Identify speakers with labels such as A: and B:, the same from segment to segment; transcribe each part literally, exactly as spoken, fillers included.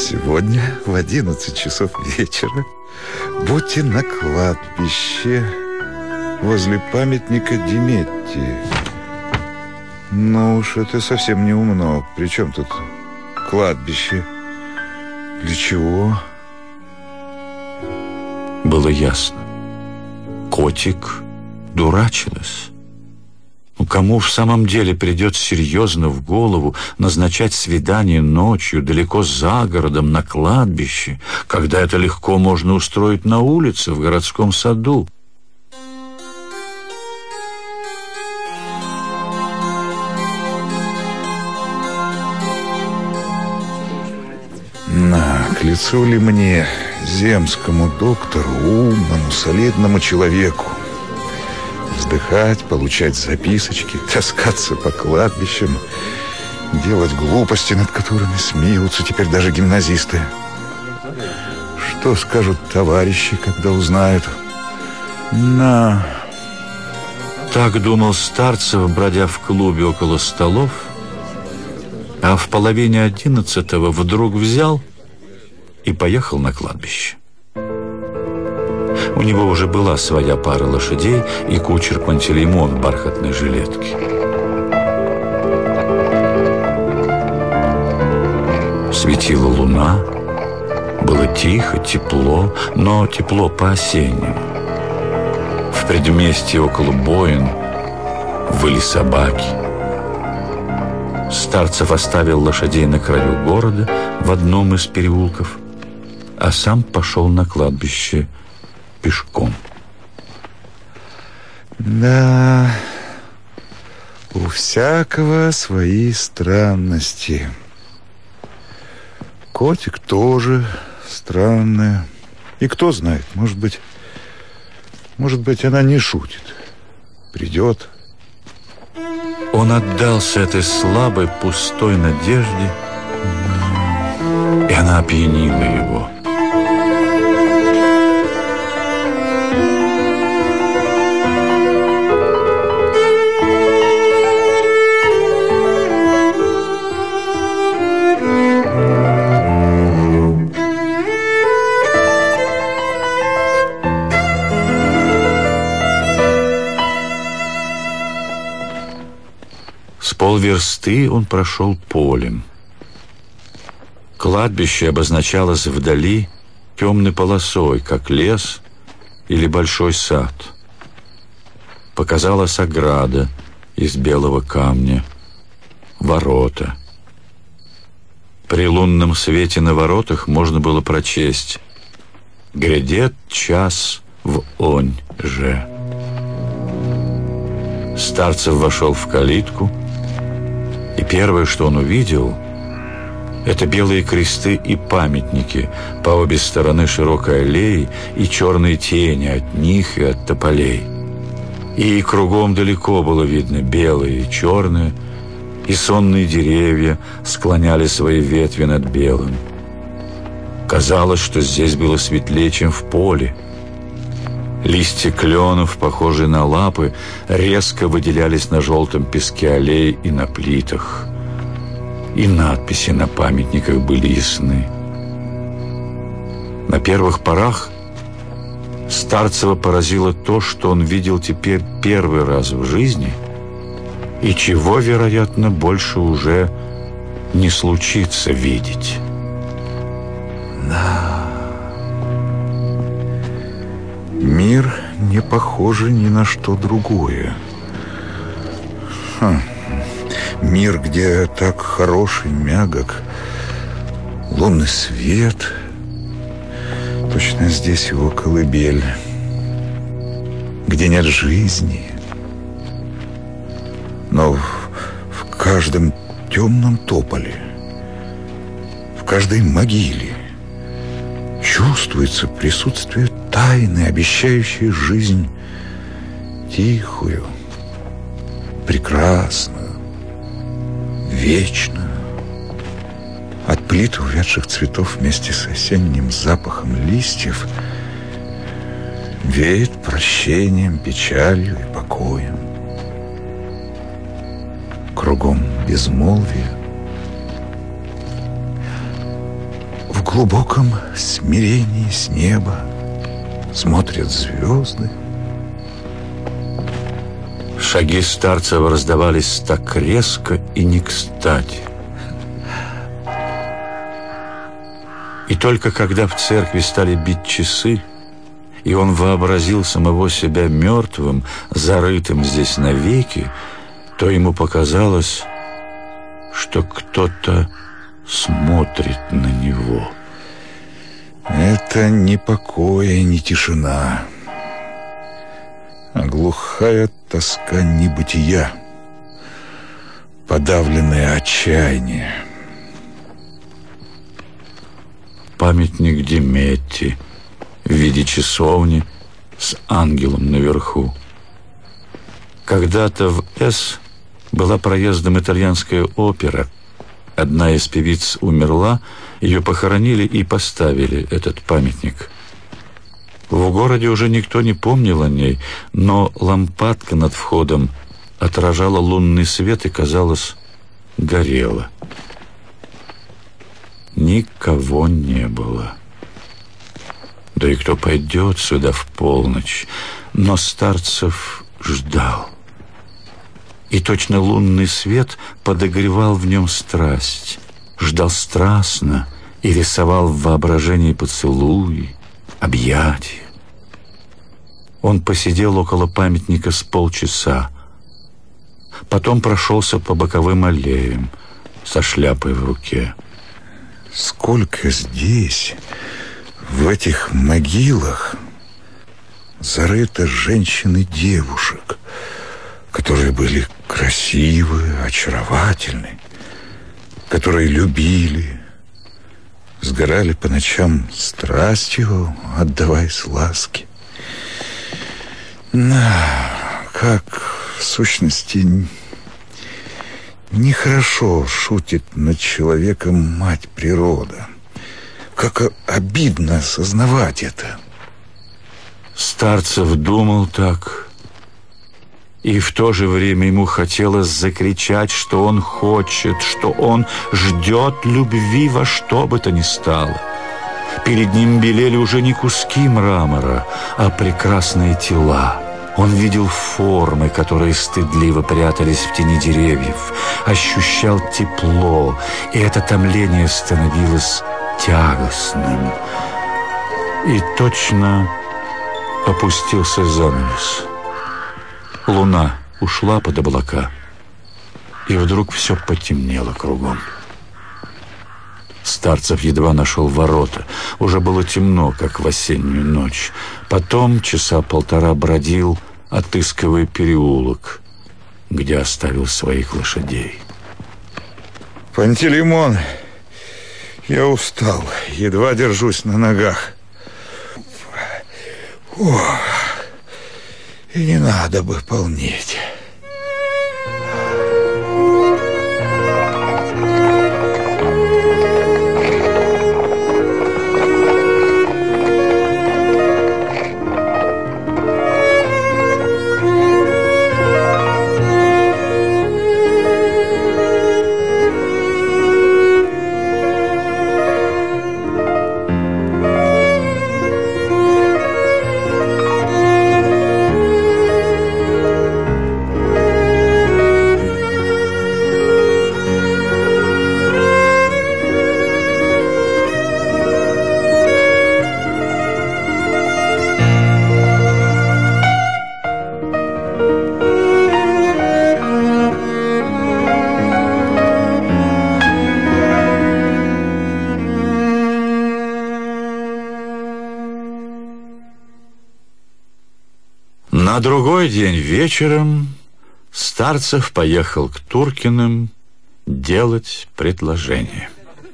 A: Сегодня в одиннадцать часов вечера будьте на кладбище возле памятника Деметти. Ну уж это совсем не умно. При чем тут кладбище? Для чего?
B: Было ясно. Котик дурачилась. Ну, кому в самом деле придет серьезно в голову назначать свидание ночью далеко за городом на кладбище, когда это легко можно устроить на улице в городском саду?
A: На, к лицу ли мне, земскому доктору, умному, солидному человеку, вздыхать, получать записочки, таскаться по кладбищам, делать глупости, над которыми смеются теперь даже гимназисты? Что скажут товарищи, когда узнают? На...
B: Так думал Старцев, бродя в клубе около столов, а в половине одиннадцатого вдруг взял и поехал на кладбище. У него уже была своя пара лошадей и кучер Пантелеймон в бархатной жилетке. Светила луна, было тихо, тепло, но тепло по-осеннему. В предместье около Боин выли собаки. Старцев оставил лошадей на краю города в одном из переулков, а сам пошел на кладбище пешком.
A: Да, у всякого свои странности. Котик тоже странная. И кто знает, может быть, может быть, она не шутит. Придет.
B: Он отдался этой слабой, пустой надежде, и она опьянила его. С полверсты он прошел полем. Кладбище обозначалось вдали темной полосой, как лес или большой сад. Показалась ограда из белого камня, ворота. При лунном свете на воротах можно было прочесть: «Грядет час в онь же». Старцев вошел в калитку, и первое, что он увидел, это белые кресты и памятники по обе стороны широкой аллеи и черные тени от них и от тополей. И кругом далеко было видно белое и черное, и сонные деревья склоняли свои ветви над белым. Казалось, что здесь было светлее, чем в поле. Листья кленов, похожие на лапы, резко выделялись на желтом песке аллеи и на плитах. И надписи на памятниках были ясны. На первых порах Старцева поразило то, что он видел теперь первый раз в жизни, и чего, вероятно, больше уже не случится видеть.
A: Да. Мир не похож ни на что другое. Хм. Мир, где так хороший, мягок, лунный свет. Точно здесь его колыбель. Где нет жизни. Но в, в каждом темном тополе, в каждой могиле чувствуется присутствие тайны, обещающей жизнь тихую, прекрасную, вечную. От плит увядших цветов вместе с осенним запахом листьев веет прощением, печалью и покоем. Кругом безмолвие. В глубоком смирении с неба смотрят звезды.
B: Шаги Старцева раздавались так резко и не кстати. И только когда в церкви стали бить часы, и он вообразил самого себя мертвым, зарытым здесь навеки, то ему показалось, что кто-то смотрит на него.
A: Это не покой и не тишина, а глухая тоска небытия, подавленное отчаяние.
B: Памятник Деметти в виде часовни с ангелом наверху. Когда-то в С была проездом итальянская опера. Одна из певиц умерла, ее похоронили и поставили этот памятник. В городе уже никто не помнил о ней, но лампадка над входом отражала лунный свет и, казалось, горела. Никого не было. Да и кто пойдет сюда в полночь? Но Старцев ждал. И точно лунный свет подогревал в нем страсть. Ждал страстно и рисовал в воображении поцелуи, объятия. Он посидел около памятника с полчаса. Потом прошелся по боковым аллеям со шляпой в руке.
A: Сколько здесь, в этих могилах, зарыто женщин и девушек, которые были красивы, очаровательны, которые любили, сгорали по ночам страстью, отдаваясь ласке. Да, как в сущности нехорошо шутит над человеком мать природа. Как обидно осознавать это.
B: Старцев думал так, и в то же время ему хотелось закричать, что он хочет, что он ждет любви во что бы то ни стало. Перед ним белели уже не куски мрамора, а прекрасные тела. Он видел формы, которые стыдливо прятались в тени деревьев, ощущал тепло, и это томление становилось тягостным. И точно опустился занавес. Луна ушла под облака, и вдруг все потемнело кругом. Старцев едва нашел ворота. Уже было темно, как в осеннюю ночь. Потом часа полтора бродил, отыскивая переулок, где оставил своих лошадей.
A: Пантелеймон, я устал, едва держусь на ногах. Ох, и не надо бы полнеть.
B: На другой день вечером Старцев поехал к Туркиным делать предложение.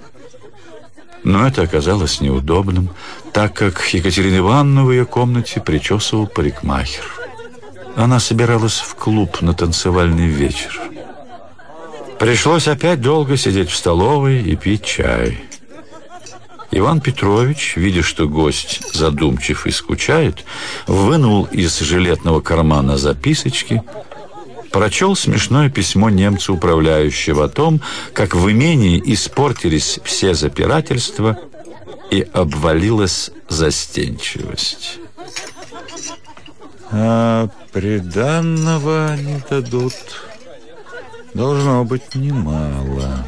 B: Но это оказалось неудобным, так как Екатерина Ивановна в ее комнате причесывал парикмахер. Она собиралась в клуб на танцевальный вечер. Пришлось опять долго сидеть в столовой и пить чай. Иван Петрович, видя, что гость задумчив и скучает, вынул из жилетного кармана записочки, прочел смешное письмо немца управляющего о том, как в имении испортились все запирательства, и обвалилась застенчивость.
A: А приданного не дадут. Должно быть немало.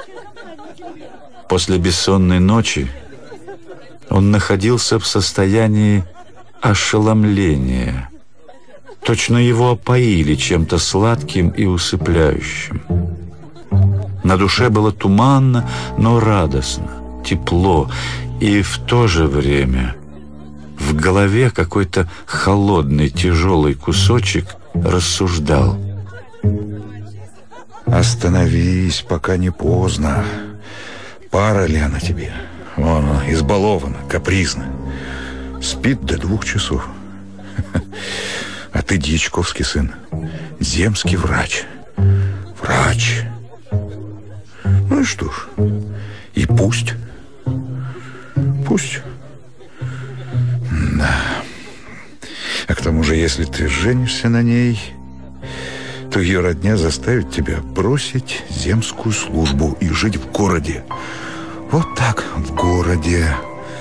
B: После бессонной ночи он находился в состоянии ошеломления. Точно его опоили чем-то сладким и усыпляющим. На душе было туманно, но радостно, тепло, и в то же время в голове какой-то холодный, тяжелый кусочек рассуждал.
A: Остановись, пока не поздно. Пара ли она тебе? Вон она, избалована, капризна. Спит до двух часов. А ты дьячковский сын, земский врач. Врач. Ну и что ж, и пусть. Пусть. Да. А к тому же, если ты женишься на ней, то ее родня заставит тебя бросить земскую службу и жить в городе. Вот так, в городе.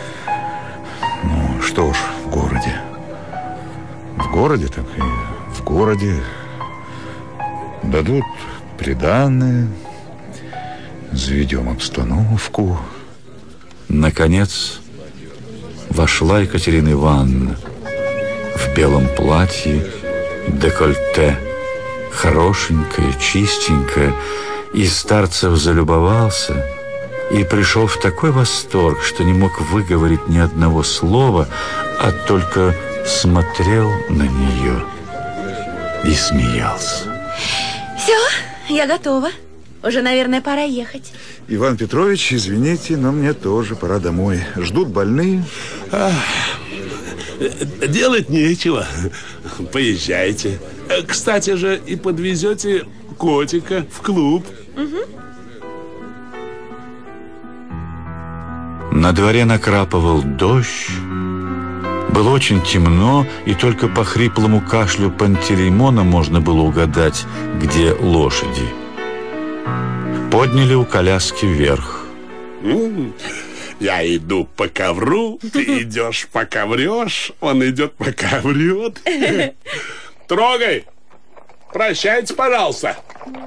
A: Ну, что ж, в городе. В городе, так и в городе. Дадут приданое, заведем обстановку.
B: Наконец вошла Екатерина Ивановна в белом платье, декольте, хорошенькая, чистенькая, и Старцев залюбовался и пришел в такой восторг, что не мог выговорить ни одного слова, а только смотрел на нее и смеялся.
C: Все, я готова. Уже, наверное, пора ехать.
A: Иван Петрович, извините, но мне тоже пора домой. Ждут больные.
D: А, делать нечего. Поезжайте. Кстати же, и подвезете котика в клуб.
C: Угу.
B: На дворе накрапывал дождь. Было очень темно, и только по хриплому кашлю Пантелеймона можно было угадать, где лошади. Подняли у коляски вверх.
D: Я иду по ковру, ты идешь пока врешь, он идет пока врет. Трогай! Прощайте, пожалуйста.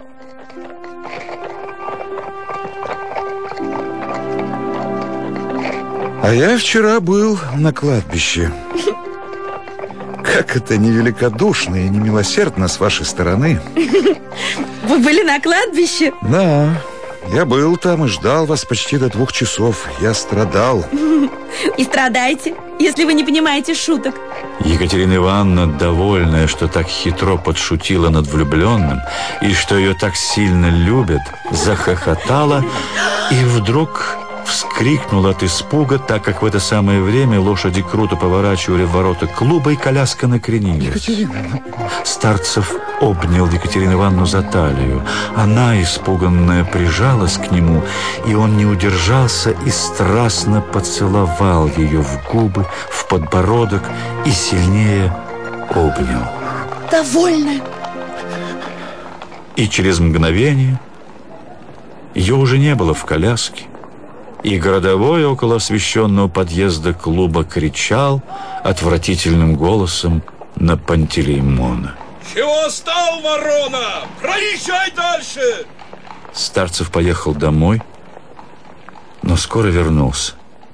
A: А я вчера был на кладбище. Как это невеликодушно и немилосердно с вашей стороны.
C: Вы были на кладбище?
A: Да, я был там и ждал вас почти до двух часов. Я страдал.
C: И страдайте, если вы не понимаете шуток.
B: Екатерина Ивановна, довольная, что так хитро подшутила над влюбленным и что ее так сильно любят, захохотала и вдруг вскрикнула от испуга, так как в это самое время лошади круто поворачивали в ворота клуба, и коляска накренилась.
A: Екатерина...
B: Старцев обнял Екатерину Ивановну за талию. Она, испуганная, прижалась к нему, и он не удержался и страстно поцеловал ее в губы, в подбородок и сильнее обнял.
C: Довольно.
B: И через мгновение ее уже не было в коляске, и городовой около освещенного подъезда клуба кричал отвратительным голосом на Пантелеймона.
E: Чего стал, ворона? Проезжай дальше!
B: Старцев поехал домой, но скоро вернулся.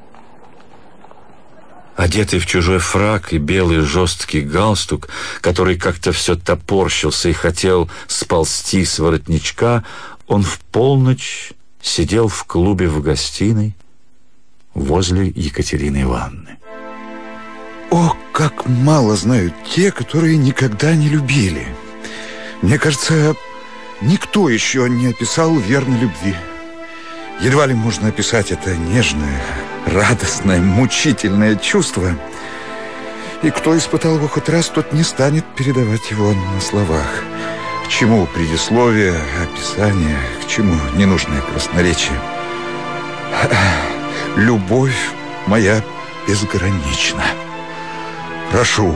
B: Одетый в чужой фрак и белый жесткий галстук, который как-то все топорщился и хотел сползти с воротничка, он в полночь сидел в клубе в гостиной возле Екатерины Ивановны.
A: О, как мало знают те, которые никогда не любили. Мне кажется, никто еще не описал верной любви. Едва ли можно описать это нежное, радостное, мучительное чувство. И кто испытал его хоть раз, тот не станет передавать его на словах. К чему предисловие, описание, к чему ненужное красноречие? Любовь моя безгранична. Прошу,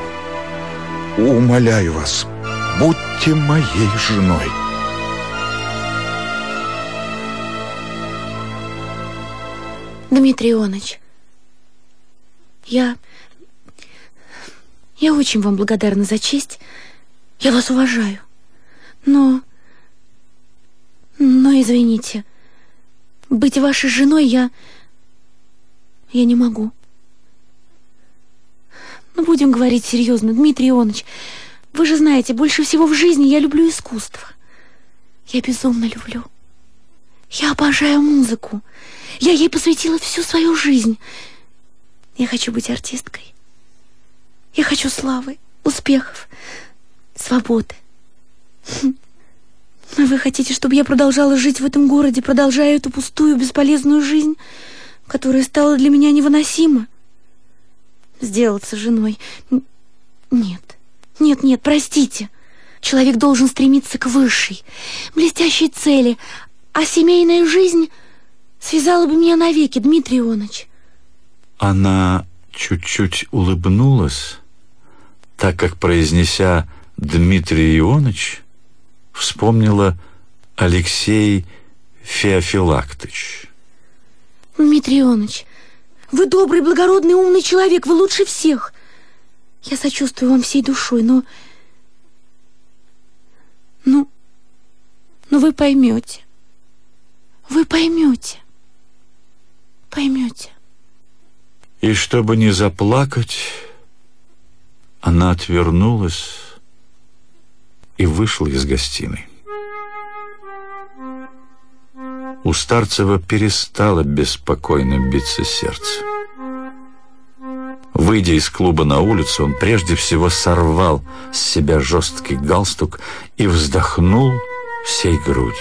A: умоляю вас, будьте моей женой.
C: Дмитрий Ионыч, я... Я очень вам благодарна за честь. Я вас уважаю. Но... Но, извините, быть вашей женой я... Я не могу. Ну, будем говорить серьезно, Дмитрий Ионыч. Вы же знаете, больше всего в жизни я люблю искусство. Я безумно люблю. Я обожаю музыку. Я ей посвятила всю свою жизнь. Я хочу быть артисткой. Я хочу славы, успехов, свободы. А вы хотите, чтобы я продолжала жить в этом городе, продолжая эту пустую, бесполезную жизнь, которая стала для меня невыносима? Сделаться женой? Нет, нет, нет, простите. Человек должен стремиться к высшей, блестящей цели, а семейная жизнь связала бы меня навеки, Дмитрий Ионыч.
B: Она чуть-чуть улыбнулась, так как, произнеся «Дмитрий Ионыч», вспомнила Алексей Феофилактыч.
C: Дмитрий Ионыч, вы добрый, благородный, умный человек, вы лучше всех. Я сочувствую вам всей душой, но... Ну, но вы поймете. Вы поймете. Поймете.
B: И чтобы не заплакать, она отвернулась и вышла из гостиной. У Старцева перестало беспокойно биться сердце. Выйдя из клуба на улицу, он прежде всего сорвал с себя жесткий галстук и вздохнул всей грудью.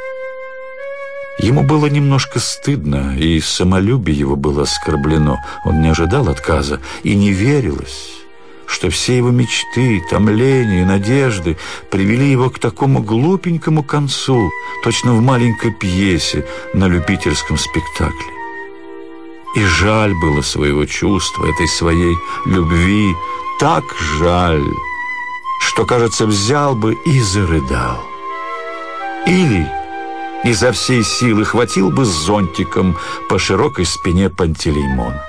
B: Ему было немножко стыдно, и самолюбие его было оскорблено. Он не ожидал отказа, и не верилось, что все его мечты, томления, надежды привели его к такому глупенькому концу, точно в маленькой пьесе на любительском спектакле. И жаль было своего чувства, этой своей любви, так жаль, что, кажется, взял бы и зарыдал. Или изо всей силы хватил бы зонтиком по широкой спине Пантелеймона.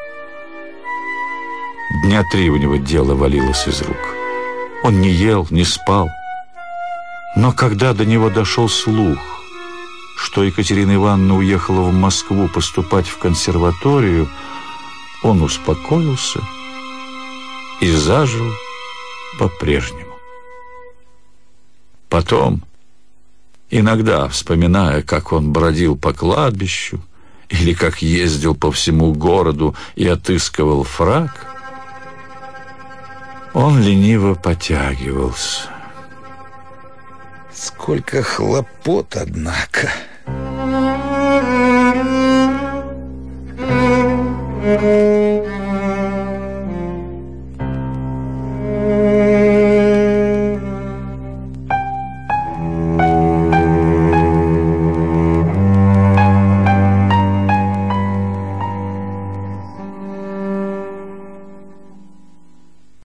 B: Дня три у него дело валилось из рук. Он не ел, не спал. Но когда до него дошел слух, что Екатерина Ивановна уехала в Москву поступать в консерваторию, он успокоился и зажил по-прежнему. Потом, иногда вспоминая, как он бродил по кладбищу или как ездил по всему городу и отыскивал фрак, он лениво потягивался.
A: Сколько хлопот, однако.
F: Thank you.